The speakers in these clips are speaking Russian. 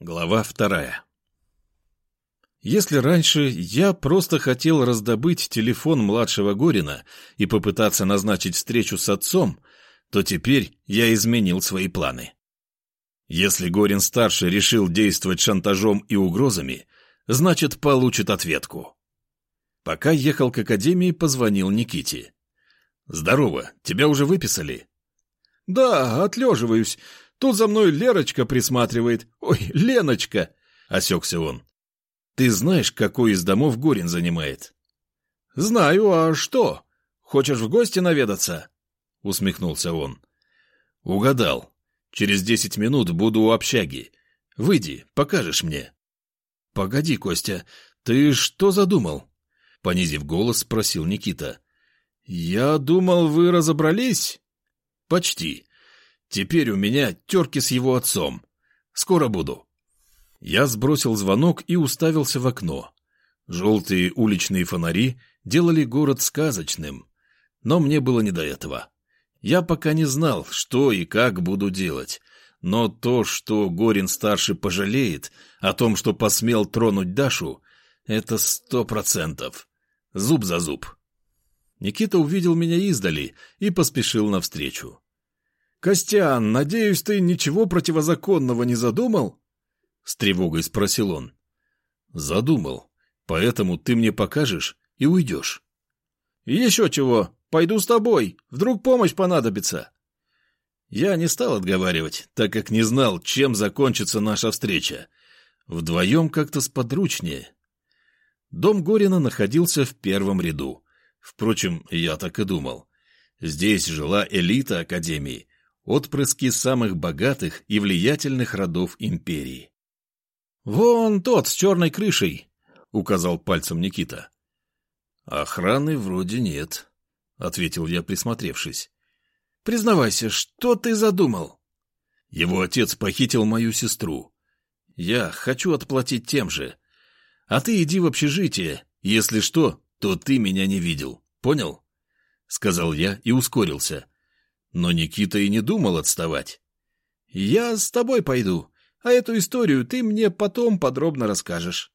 Глава 2. Если раньше я просто хотел раздобыть телефон младшего Горина и попытаться назначить встречу с отцом, то теперь я изменил свои планы. Если Горин-старший решил действовать шантажом и угрозами, значит, получит ответку. Пока ехал к академии, позвонил Никите. «Здорово, тебя уже выписали?» «Да, отлеживаюсь. Тут за мной Лерочка присматривает. Ой, Леночка!» — осекся он. «Ты знаешь, какой из домов Горин занимает?» «Знаю, а что? Хочешь в гости наведаться?» — усмехнулся он. «Угадал. Через 10 минут буду у общаги. Выйди, покажешь мне». «Погоди, Костя, ты что задумал?» — понизив голос, спросил Никита. «Я думал, вы разобрались?» «Почти. Теперь у меня терки с его отцом. Скоро буду». Я сбросил звонок и уставился в окно. Желтые уличные фонари делали город сказочным, но мне было не до этого. Я пока не знал, что и как буду делать, но то, что Горин-старший пожалеет о том, что посмел тронуть Дашу, это 100%. Зуб за зуб. Никита увидел меня издали и поспешил навстречу. «Костян, надеюсь, ты ничего противозаконного не задумал?» — с тревогой спросил он. «Задумал. Поэтому ты мне покажешь и уйдешь». «Еще чего. Пойду с тобой. Вдруг помощь понадобится». Я не стал отговаривать, так как не знал, чем закончится наша встреча. Вдвоем как-то сподручнее. Дом Горина находился в первом ряду. Впрочем, я так и думал. Здесь жила элита академии, отпрыски самых богатых и влиятельных родов империи. «Вон тот с черной крышей», — указал пальцем Никита. «Охраны вроде нет», — ответил я, присмотревшись. «Признавайся, что ты задумал?» «Его отец похитил мою сестру. Я хочу отплатить тем же. А ты иди в общежитие. Если что, то ты меня не видел. Понял?» — сказал я и ускорился. Но Никита и не думал отставать. «Я с тобой пойду, а эту историю ты мне потом подробно расскажешь».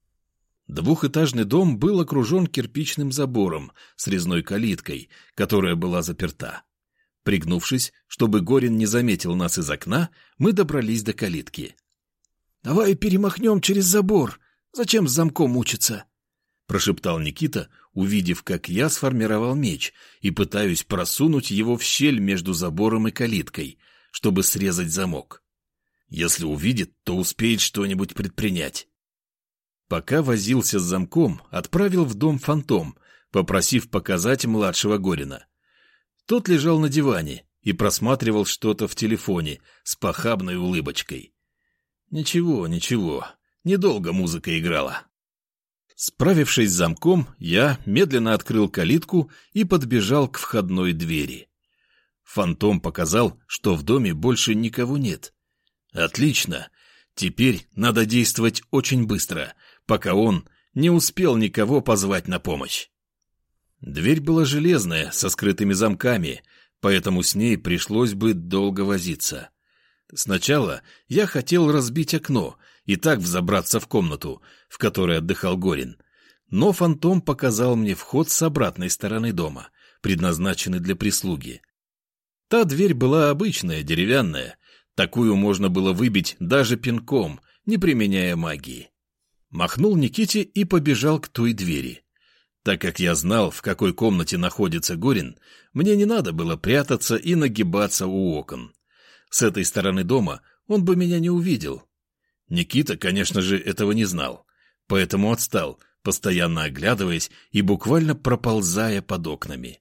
Двухэтажный дом был окружен кирпичным забором с резной калиткой, которая была заперта. Пригнувшись, чтобы Горин не заметил нас из окна, мы добрались до калитки. «Давай перемахнем через забор. Зачем с замком мучиться?» — прошептал Никита, увидев, как я сформировал меч и пытаюсь просунуть его в щель между забором и калиткой, чтобы срезать замок. Если увидит, то успеет что-нибудь предпринять. Пока возился с замком, отправил в дом Фантом, попросив показать младшего Горина. Тот лежал на диване и просматривал что-то в телефоне с похабной улыбочкой. Ничего, недолго музыка играла. Справившись с замком, я медленно открыл калитку и подбежал к входной двери. Фантом показал, что в доме больше никого нет. Отлично, теперь надо действовать очень быстро, пока он не успел никого позвать на помощь. Дверь была железная, со скрытыми замками, поэтому с ней пришлось бы долго возиться. Сначала я хотел разбить окно и так взобраться в комнату, в которой отдыхал Горин. Но Фантом показал мне вход с обратной стороны дома, предназначенный для прислуги. Та дверь была обычная, деревянная. Такую можно было выбить даже пинком, не применяя магии. Махнул Никите и побежал к той двери. Так как я знал, в какой комнате находится Горин, мне не надо было прятаться и нагибаться у окон. С этой стороны дома он бы меня не увидел. Никита, конечно же, этого не знал, поэтому отстал, постоянно оглядываясь и буквально проползая под окнами.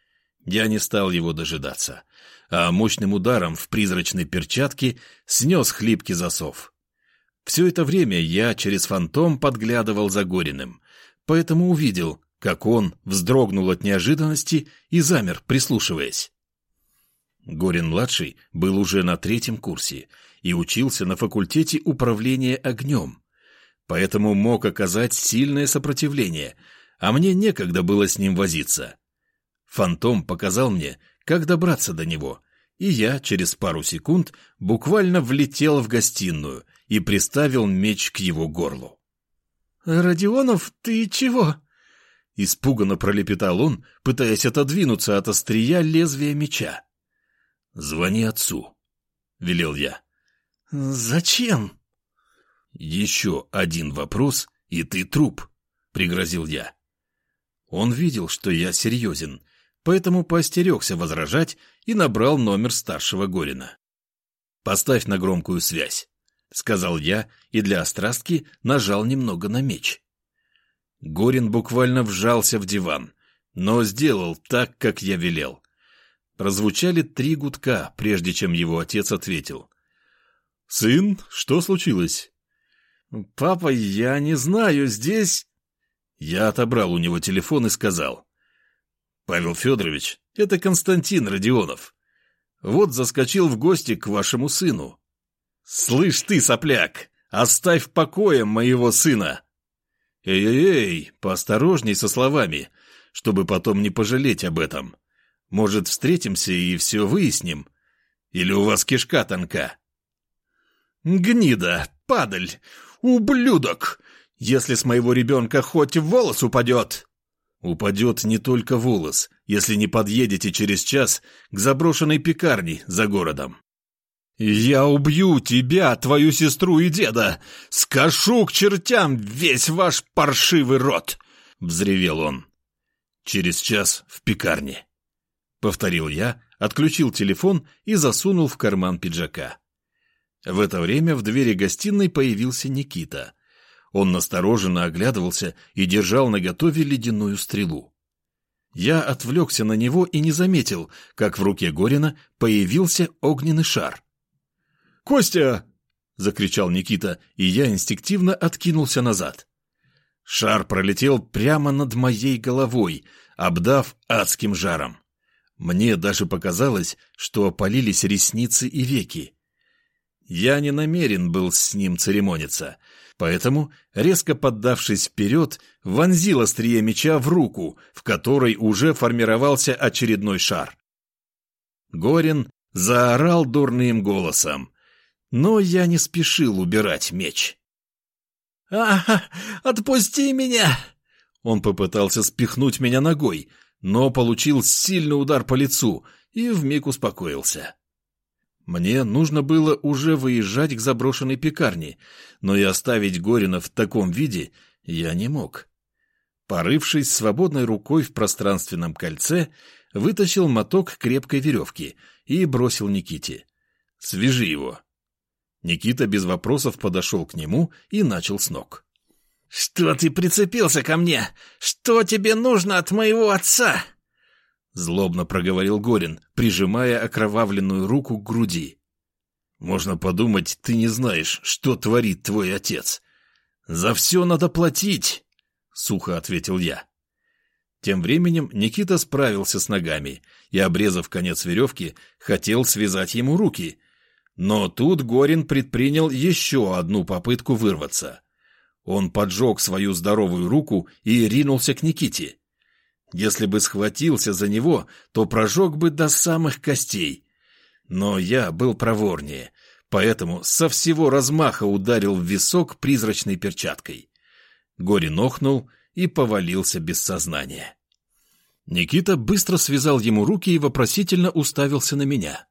Я не стал его дожидаться, а мощным ударом в призрачной перчатке снес хлипкий засов. Все это время я через Фантом подглядывал за Гориным, поэтому увидел, как он вздрогнул от неожиданности и замер, прислушиваясь. Горин-младший был уже на 3-м курсе и учился на факультете управления огнем, поэтому мог оказать сильное сопротивление, а мне некогда было с ним возиться. Фантом показал мне, как добраться до него, и я через пару секунд буквально влетел в гостиную и приставил меч к его горлу. «Родионов, ты чего?» Испуганно пролепетал он, пытаясь отодвинуться от острия лезвия меча. «Звони отцу», — велел я. «Зачем?» «Еще один вопрос, и ты труп», — пригрозил я. Он видел, что я серьезен, поэтому поостерегся возражать и набрал номер старшего Горина. «Поставь на громкую связь», — сказал я и для острастки нажал немного на меч. Горин буквально вжался в диван, но сделал так, как я велел. Прозвучали 3 гудка, прежде чем его отец ответил. «Сын, что случилось?» «Папа, я не знаю, здесь...» Я отобрал у него телефон и сказал. «Павел Федорович, это Константин Родионов. Вот заскочил в гости к вашему сыну». «Слышь ты, сопляк, оставь в покое моего сына!» «Эй-эй-эй, поосторожней со словами, чтобы потом не пожалеть об этом. Может, встретимся и все выясним? Или у вас кишка тонка?» «Гнида, падаль, ублюдок! Если с моего ребенка хоть волос упадет!» «Упадет не только волос, если не подъедете через час к заброшенной пекарне за городом». «Я убью тебя, твою сестру и деда! Скошу к чертям весь ваш паршивый род!» — взревел он. «Через час в пекарне», — повторил я, отключил телефон и засунул в карман пиджака. В это время в двери гостиной появился Никита. Он настороженно оглядывался и держал наготове ледяную стрелу. Я отвлекся на него и не заметил, как в руке Горина появился огненный шар. «Костя!» — закричал Никита, и я инстинктивно откинулся назад. Шар пролетел прямо над моей головой, обдав адским жаром. Мне даже показалось, что опалились ресницы и веки. Я не намерен был с ним церемониться, поэтому, резко поддавшись вперед, вонзил острие меча в руку, в которой уже формировался очередной шар. Горин заорал дурным голосом, но я не спешил убирать меч. Отпусти меня!» Он попытался спихнуть меня ногой, но получил сильный удар по лицу и вмиг успокоился. Мне нужно было уже выезжать к заброшенной пекарне, но и оставить Горина в таком виде я не мог. Порывшись свободной рукой в пространственном кольце, вытащил моток крепкой веревки и бросил Никите. «Свяжи его». Никита без вопросов подошел к нему и начал с ног. «Что ты прицепился ко мне? Что тебе нужно от моего отца?» Злобно проговорил Горин, прижимая окровавленную руку к груди. «Можно подумать, ты не знаешь, что творит твой отец. За все надо платить», — сухо ответил я. Тем временем Никита справился с ногами и, обрезав конец веревки, хотел связать ему руки. Но тут Горин предпринял еще одну попытку вырваться. Он поджег свою здоровую руку и ринулся к Никите. Если бы схватился за него, то прожег бы до самых костей. Но я был проворнее, поэтому со всего размаха ударил в висок призрачной перчаткой. Горин охнул и повалился без сознания. Никита быстро связал ему руки и вопросительно уставился на меня.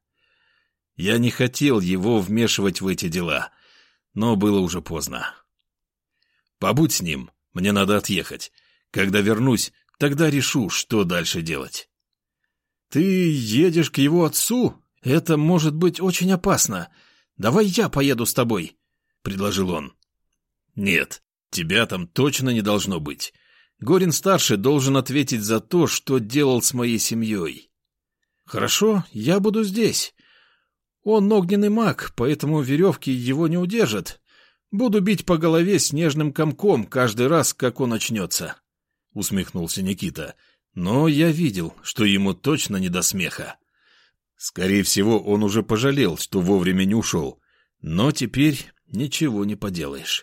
Я не хотел его вмешивать в эти дела, но было уже поздно. «Побудь с ним, мне надо отъехать. Когда вернусь, тогда решу, что дальше делать». «Ты едешь к его отцу? Это может быть очень опасно. Давай я поеду с тобой», — предложил он. «Нет, тебя там точно не должно быть. Горин-старший должен ответить за то, что делал с моей семьей». «Хорошо, я буду здесь. Он огненный маг, поэтому веревки его не удержат. Буду бить по голове снежным комком каждый раз, как он очнется», — усмехнулся Никита. Но я видел, что ему точно не до смеха. Скорее всего, он уже пожалел, что вовремя не ушел. Но теперь ничего не поделаешь.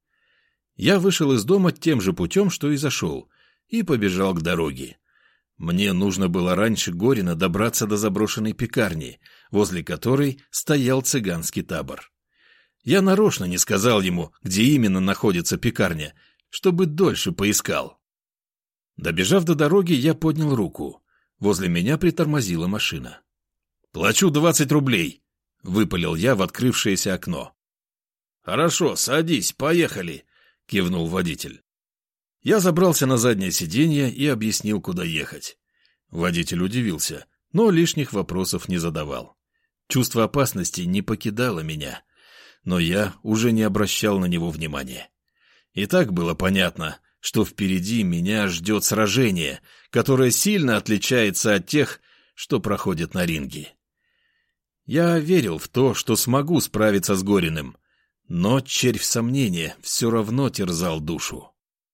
Я вышел из дома тем же путем, что и зашел, и побежал к дороге. Мне нужно было раньше Горина добраться до заброшенной пекарни, возле которой стоял цыганский табор. Я нарочно не сказал ему, где именно находится пекарня, чтобы дольше поискал. Добежав до дороги, я поднял руку. Возле меня притормозила машина. «Плачу 20 рублей», — выпалил я в открывшееся окно. «Хорошо, садись, поехали», — кивнул водитель. Я забрался на заднее сиденье и объяснил, куда ехать. Водитель удивился, но лишних вопросов не задавал. Чувство опасности не покидало меня, но я уже не обращал на него внимания. И так было понятно, что впереди меня ждет сражение, которое сильно отличается от тех, что проходят на ринге. Я верил в то, что смогу справиться с Гориным, но червь сомнения все равно терзал душу.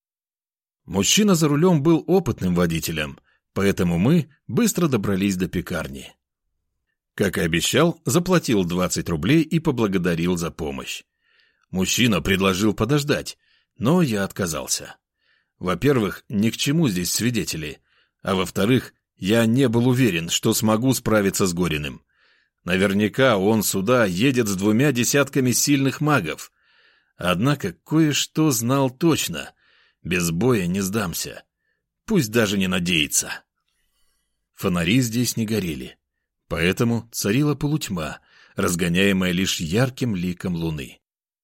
Мужчина за рулем был опытным водителем, поэтому мы быстро добрались до пекарни. Как и обещал, заплатил 20 рублей и поблагодарил за помощь. Мужчина предложил подождать, но я отказался. Во-первых, ни к чему здесь свидетели, а во-вторых, я не был уверен, что смогу справиться с Гориным. Наверняка он сюда едет с 2 десятками сильных магов. Однако кое-что знал точно. Без боя не сдамся. Пусть даже не надеется. Фонари здесь не горели, поэтому царила полутьма, разгоняемая лишь ярким ликом луны.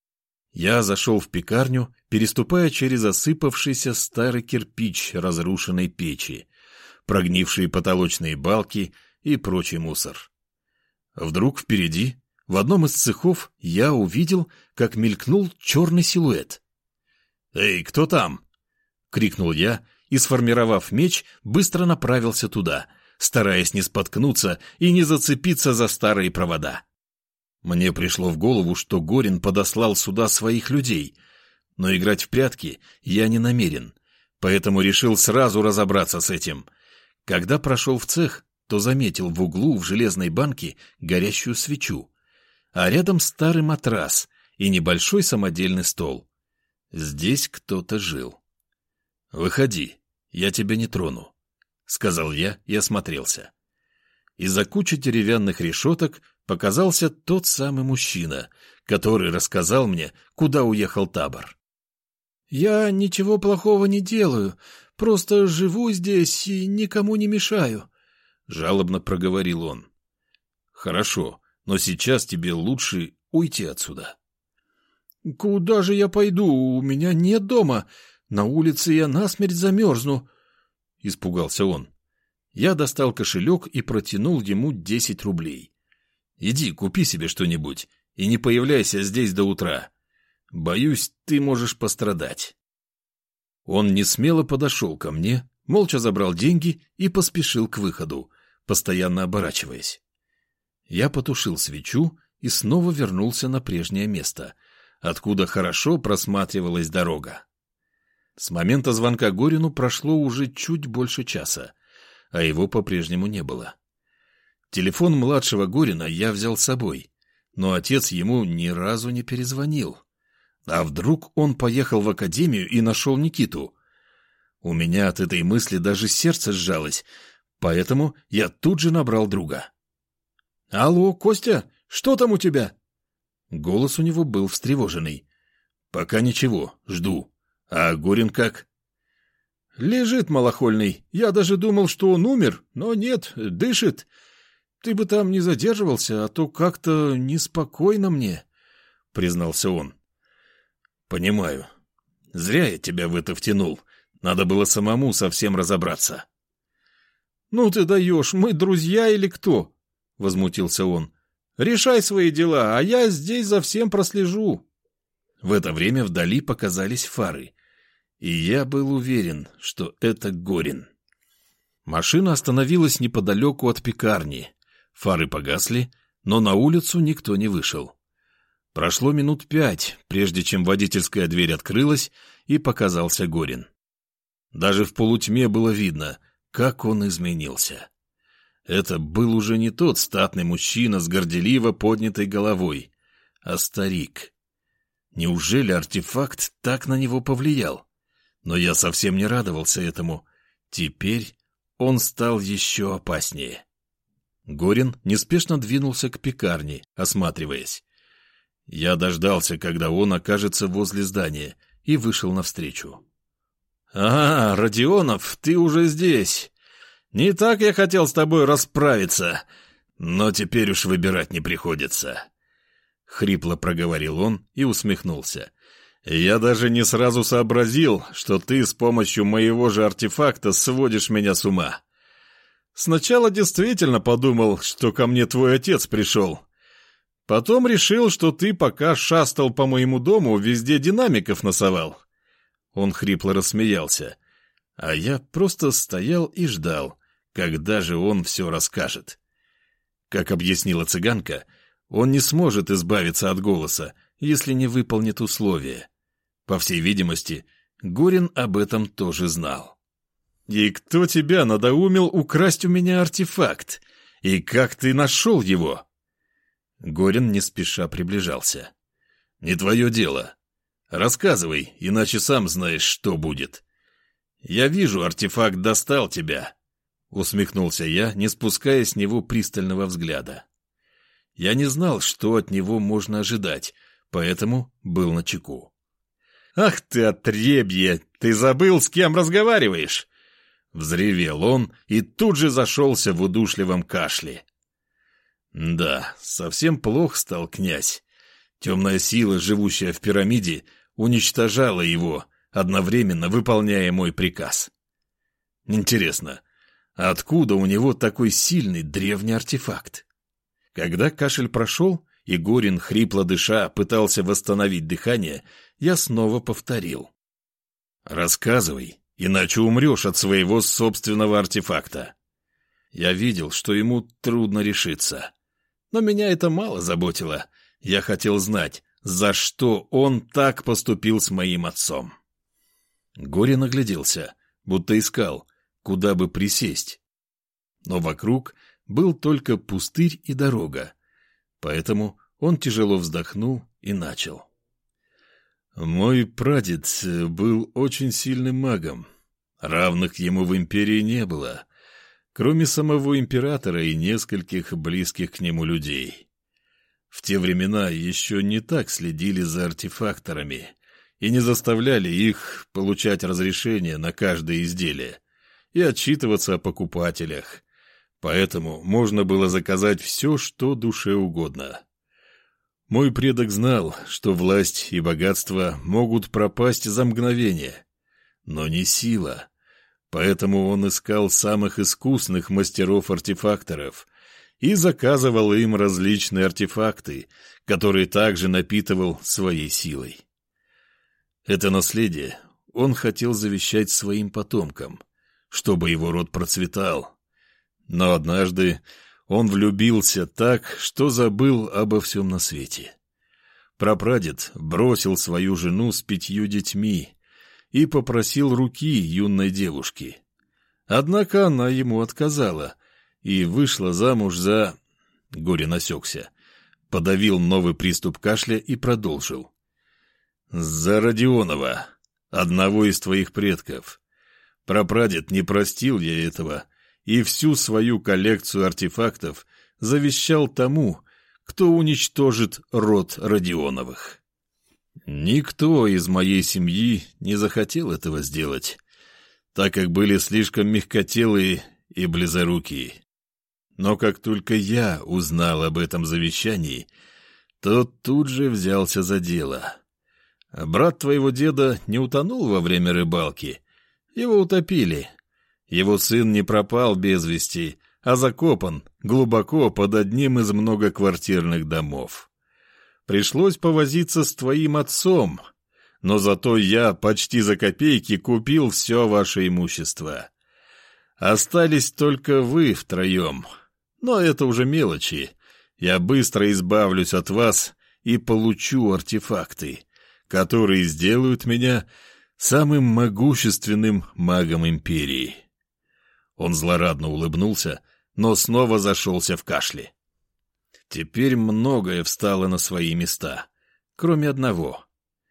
Я зашел в пекарню, переступая через осыпавшийся старый кирпич разрушенной печи, прогнившие потолочные балки и прочий мусор. Вдруг впереди, в одном из цехов, я увидел, как мелькнул черный силуэт. «Эй, кто там?» — крикнул я и, сформировав меч, быстро направился туда, стараясь не споткнуться и не зацепиться за старые провода. Мне пришло в голову, что Горин подослал сюда своих людей, но играть в прятки я не намерен, поэтому решил сразу разобраться с этим. Когда прошел в цех, то заметил в углу в железной банке горящую свечу, а рядом старый матрас и небольшой самодельный стол. Здесь кто-то жил. «Выходи, я тебя не трону», — сказал я и осмотрелся. Из-за кучи деревянных решеток показался тот самый мужчина, который рассказал мне, куда уехал табор. «Я ничего плохого не делаю, просто живу здесь и никому не мешаю», — жалобно проговорил он. «Хорошо, но сейчас тебе лучше уйти отсюда». «Куда же я пойду? У меня нет дома. На улице я насмерть замерзну», — испугался он. Я достал кошелек и протянул ему 10 рублей. «Иди, купи себе что-нибудь и не появляйся здесь до утра. Боюсь, ты можешь пострадать». Он несмело подошел ко мне, молча забрал деньги и поспешил к выходу, постоянно оборачиваясь. Я потушил свечу и снова вернулся на прежнее место, откуда хорошо просматривалась дорога. С момента звонка Горину прошло уже чуть больше часа, а его по-прежнему не было. Телефон младшего Горина я взял с собой, но отец ему ни разу не перезвонил. А вдруг он поехал в академию и нашел Никиту? У меня от этой мысли даже сердце сжалось, поэтому я тут же набрал друга. «Алло, Костя, что там у тебя?» Голос у него был встревоженный. «Пока ничего, жду. А Горин как?» «Лежит малохольный. Я даже думал, что он умер, но нет, дышит. Ты бы там не задерживался, а то как-то неспокойно мне», — признался он. «Понимаю. Зря я тебя в это втянул. Надо было самому совсем разобраться». «Ну ты даешь, мы друзья или кто?» — возмутился он. «Решай свои дела, а я здесь за всем прослежу». В это время вдали показались фары, и я был уверен, что это Горин. Машина остановилась неподалеку от пекарни. Фары погасли, но на улицу никто не вышел. Прошло минут 5, прежде чем водительская дверь открылась, и показался Горин. Даже в полутьме было видно, как он изменился. Это был уже не тот статный мужчина с горделиво поднятой головой, а старик. Неужели артефакт так на него повлиял? Но я совсем не радовался этому. Теперь он стал еще опаснее. Горин неспешно двинулся к пекарне, осматриваясь. Я дождался, когда он окажется возле здания, и вышел навстречу. «А, Родионов, ты уже здесь. Не так я хотел с тобой расправиться, но теперь уж выбирать не приходится». Хрипло проговорил он и усмехнулся. «Я даже не сразу сообразил, что ты с помощью моего же артефакта сводишь меня с ума. Сначала действительно подумал, что ко мне твой отец пришел. Потом решил, что ты пока шастал по моему дому, везде динамиков носовал». Он хрипло рассмеялся, а я просто стоял и ждал, когда же он все расскажет. Как объяснила цыганка, он не сможет избавиться от голоса, если не выполнит условия. По всей видимости, Горин об этом тоже знал. «И кто тебя надоумил украсть у меня артефакт? И как ты нашел его?» Горин не спеша приближался. «Не твое дело. Рассказывай, иначе сам знаешь, что будет. Я вижу, артефакт достал тебя», — усмехнулся я, не спуская с него пристального взгляда. Я не знал, что от него можно ожидать, поэтому был начеку. «Ах ты, отребье! Ты забыл, с кем разговариваешь?» Взревел он и тут же зашелся в удушливом кашле. Да, совсем плох стал князь. Темная сила, живущая в пирамиде, уничтожала его, одновременно выполняя мой приказ. Интересно, откуда у него такой сильный древний артефакт? Когда кашель прошел, и Горин, хрипло дыша, пытался восстановить дыхание, я снова повторил. «Рассказывай, иначе умрешь от своего собственного артефакта». Я видел, что ему трудно решиться. Но меня это мало заботило. Я хотел знать, за что он так поступил с моим отцом. Горин огляделся, будто искал, куда бы присесть. Но вокруг был только пустырь и дорога, поэтому он тяжело вздохнул и начал. «Мой прадед был очень сильным магом. Равных ему в империи не было, кроме самого императора и нескольких близких к нему людей. В те времена еще не так следили за артефакторами и не заставляли их получать разрешение на каждое изделие и отчитываться о покупателях, поэтому можно было заказать все, что душе угодно. Мой предок знал, что власть и богатство могут пропасть за мгновение, но не сила, поэтому он искал самых искусных мастеров-артефакторов и заказывал им различные артефакты, которые также напитывал своей силой. Это наследие он хотел завещать своим потомкам, чтобы его род процветал. Но однажды он влюбился так, что забыл обо всем на свете. Прапрадед бросил свою жену с 5 детьми и попросил руки юной девушки. Однако она ему отказала и вышла замуж за... Горин осекся, подавил новый приступ кашля и продолжил. «За Родионова, одного из твоих предков. Прапрадед не простил ей этого и всю свою коллекцию артефактов завещал тому, кто уничтожит род Родионовых. Никто из моей семьи не захотел этого сделать, так как были слишком мягкотелые и близорукие. Но как только я узнал об этом завещании, то тут же взялся за дело. Брат твоего деда не утонул во время рыбалки, его утопили. Его сын не пропал без вести, а закопан глубоко под одним из многоквартирных домов. Пришлось повозиться с твоим отцом, но зато я почти за копейки купил все ваше имущество. Остались только вы втроем, но это уже мелочи. Я быстро избавлюсь от вас и получу артефакты, которые сделают меня самым могущественным магом империи». Он злорадно улыбнулся, но снова зашелся в кашле. Теперь многое встало на свои места, кроме одного.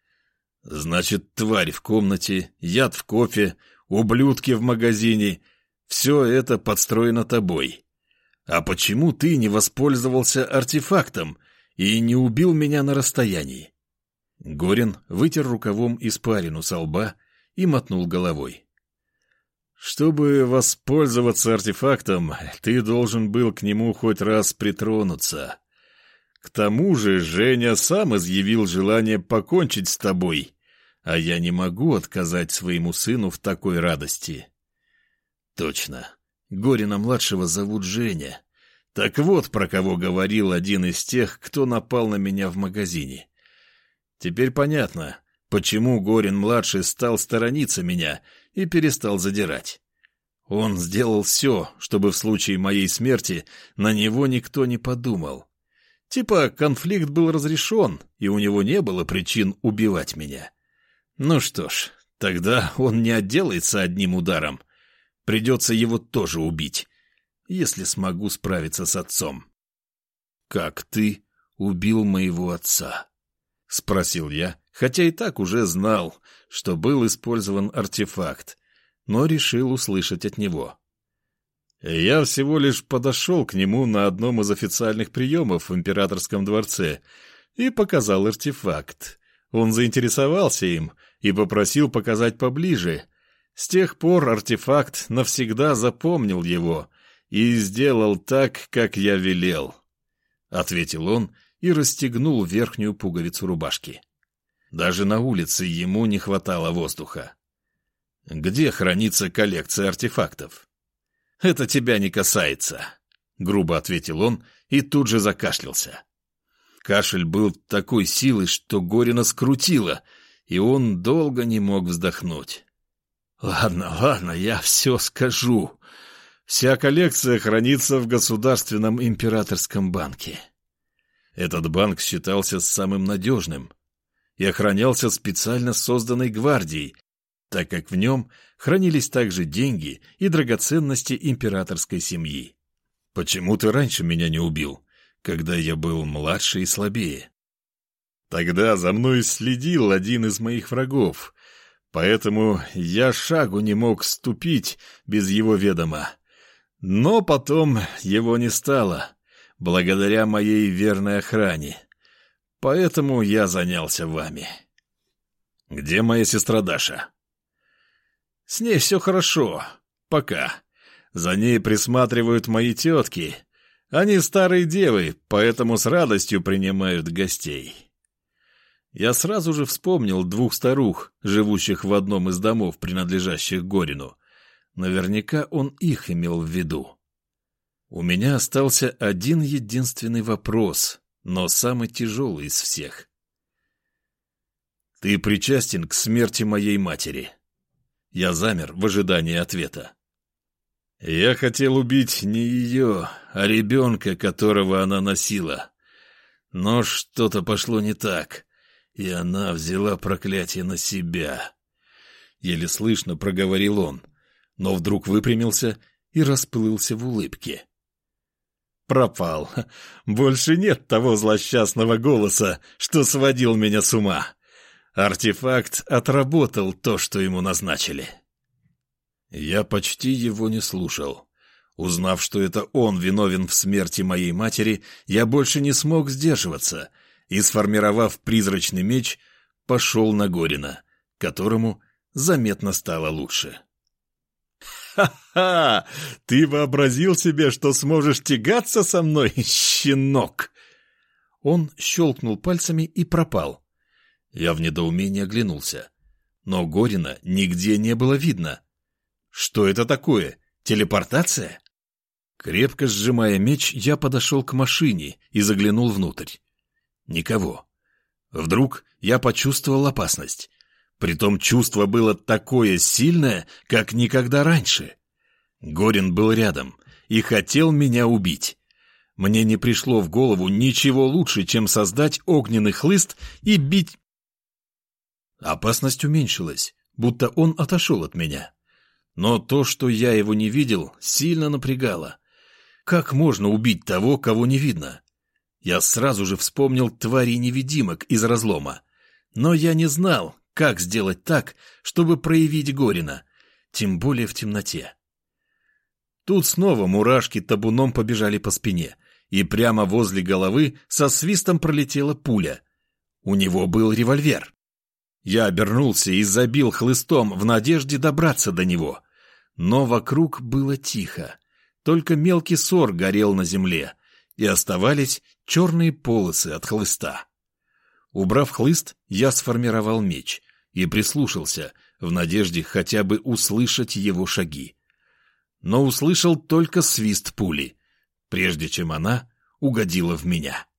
Значит, тварь в комнате, яд в кофе, ублюдки в магазине — все это подстроено тобой. А почему ты не воспользовался артефактом и не убил меня на расстоянии. Горин вытер рукавом испарину со лба и мотнул головой. Чтобы воспользоваться артефактом, ты должен был к нему хоть раз притронуться. К тому же Женя сам изъявил желание покончить с тобой, а я не могу отказать своему сыну в такой радости. Точно, Горина-младшего зовут Женя. Так вот, про кого говорил один из тех, кто напал на меня в магазине. Теперь понятно, почему Горин-младший стал сторониться меня и перестал задирать. Он сделал все, чтобы в случае моей смерти на него никто не подумал. Типа конфликт был разрешен, и у него не было причин убивать меня. Ну что ж, тогда он не отделается одним ударом. Придется его тоже убить, если смогу справиться с отцом. «Как ты убил моего отца?» — спросил я, хотя и так уже знал, что был использован артефакт, но решил услышать от него. Я всего лишь подошел к нему на одном из официальных приемов в императорском дворце и показал артефакт. Он заинтересовался им и попросил показать поближе. С тех пор артефакт навсегда запомнил его и сделал так, как я велел, — ответил он и расстегнул верхнюю пуговицу рубашки. Даже на улице ему не хватало воздуха. «Где хранится коллекция артефактов?» «Это тебя не касается», — грубо ответил он и тут же закашлялся. Кашель был такой силы, что Горина скрутило, и он долго не мог вздохнуть. «Ладно, я все скажу. Вся коллекция хранится в Государственном императорском банке. Этот банк считался самым надежным и охранялся специально созданной гвардией, так как в нем хранились также деньги и драгоценности императорской семьи. Почему ты раньше меня не убил, когда я был младше и слабее? Тогда за мной следил один из моих врагов, поэтому я шагу не мог ступить без его ведома. Но потом его не стало, благодаря моей верной охране. Поэтому я занялся вами. Где моя сестра Даша? С ней все хорошо. Пока. За ней присматривают мои тетки. Они старые девы, поэтому с радостью принимают гостей. Я сразу же вспомнил 2 старух, живущих в одном из домов, принадлежащих Горину. Наверняка он их имел в виду. У меня остался один единственный вопрос, но самый тяжелый из всех. Ты причастен к смерти моей матери? Я замер в ожидании ответа. Я хотел убить не ее, а ребенка, которого она носила. Но что-то пошло не так, и она взяла проклятие на себя. Еле слышно проговорил он, но вдруг выпрямился и расплылся в улыбке. Пропал. Больше нет того злосчастного голоса, что сводил меня с ума. Артефакт отработал то, что ему назначили. Я почти его не слушал. Узнав, что это он виновен в смерти моей матери, я больше не смог сдерживаться и, сформировав призрачный меч, пошел на Горина, которому заметно стало лучше. «Ха-ха! Ты вообразил себе, что сможешь тягаться со мной, щенок!» Он щелкнул пальцами и пропал. Я в недоумении оглянулся, но Горина нигде не было видно. Что это такое? Телепортация? Крепко сжимая меч, я подошел к машине и заглянул внутрь. Никого. Вдруг я почувствовал опасность. Притом чувство было такое сильное, как никогда раньше. Горин был рядом и хотел меня убить. Мне не пришло в голову ничего лучше, чем создать огненный хлыст и бить. Опасность уменьшилась, будто он отошел от меня. Но то, что я его не видел, сильно напрягало. Как можно убить того, кого не видно? Я сразу же вспомнил тварей-невидимок из разлома. Но я не знал, как сделать так, чтобы проявить Горина, тем более в темноте. Тут снова мурашки табуном побежали по спине, и прямо возле головы со свистом пролетела пуля. У него был револьвер. Я обернулся и забил хлыстом в надежде добраться до него. Но вокруг было тихо. Только мелкий сор горел на земле, и оставались черные полосы от хлыста. Убрав хлыст, я сформировал меч и прислушался, в надежде хотя бы услышать его шаги. Но услышал только свист пули, прежде чем она угодила в меня.